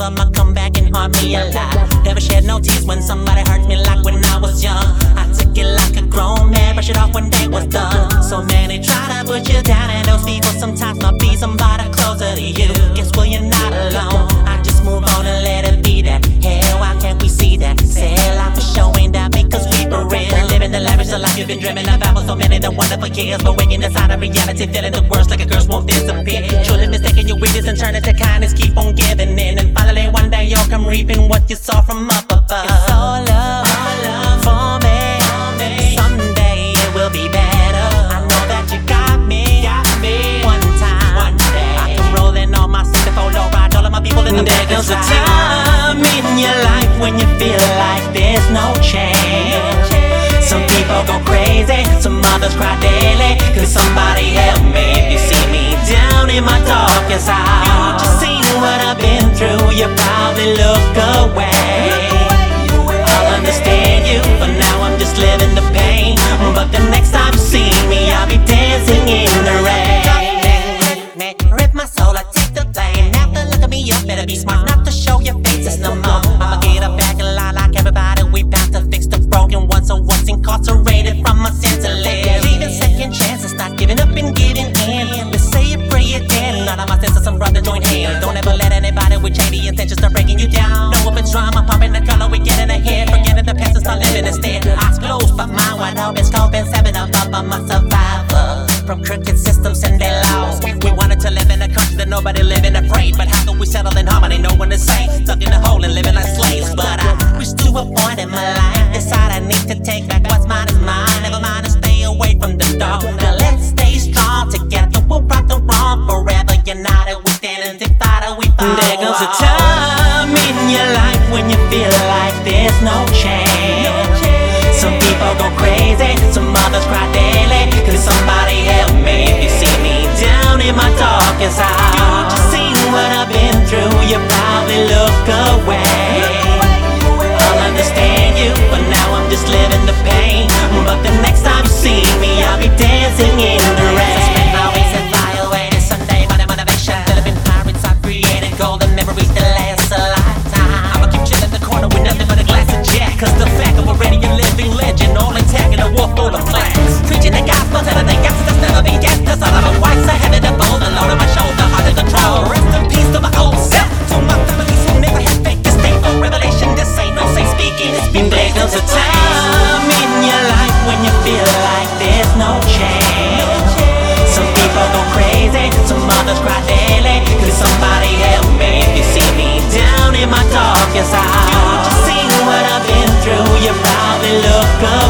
believe I'ma come back and haunt me alive. Never shed no tears when somebody hurt me like when I was young. I took it like a grown man, brush it off when day was done. So many try to put you down, and those people sometimes might be somebody closer to you. Guess well, you're not alone. I just move on and let it be that. Hell, why can't we see that? Say life is showing that because we for real. Living the lavish life you've been dreaming about for so many the wonderful years. But waking inside of reality, feeling the worst like a curse won't disappear. Truly mistaking your weakness and turn it to kindness, keep on giving in. And finally one day you'll come reaping what you saw from up above. It's all love for me. Someday it will be better. I know that you got me. One time, one day I come rolling on my 64 low ride, all of my people in the back. There comes a time in your life when you feel like there's no change. Some people go crazy, some others cry daily. Could somebody help me if you see me down in my darkest hour? You just seen what I've been through, you probably look away. I'll understand you, but now I'm just living the pain. But the next time you see me, I'll be dancing in the rain. Rip my soul, I take the blame. Now to look at me, you better be smart not to show your faces no more. I'ma get up back and lie like everybody. We bound to fix the broken one, so what's incarcerated from my sense of live? Leaving second chances, not giving up and giving in. Let's say it, pray it, then none of my senses, some brother join hands. Don't ever let anybody with shady intentions start breaking you down. No open drama, popping the color, we get in the head. Forgetting the past and start living instead. Eyes closed, but mind wide open, scoping, 7 up on my survivor. From crooked systems and their laws. We wanted to live in a country that nobody living afraid. But how can we settle in harmony? No one is safe. Stuck in a hole and living like slaves. But I reached to a point in my life. Decide I need to take back what's mine is mine. Never mind to stay away from the dark. Now let's stay strong together. We'll right the wrong forever. United we stand and divided we fall. There comes a time in your life when you feel like there's no change. Some people go crazy, some others cry daily. Could somebody help me if you see me down in my darkest hour? You just seen what I've been through, you probably look away. I'll understand you, but now I'm just living the pain. But the next time you see me, I'll be dancing in the rain. Suspend my ways and fly away this Sunday, my motivation. Living pirates, I've created golden memories that last a lifetime. I'ma keep chilling in the corner with nothing but a glass of Jack. Cause the fact I'm already a living legend, all intact in a war full of flags. Preaching the gospel, telling the youngsters never be yes. Cause all of the whites are having a boulder load on my shoulder, hard to control. Rest in peace to my old self, to my families who never had faith. This ain't no revelation, this ain't no safe speaking. It's been there comes a time in your life when you feel like there's no change. Some people go crazy, some others cry daily. Could somebody help me if you see me down in my darkest hour? You just seen what I've been through, you probably look up.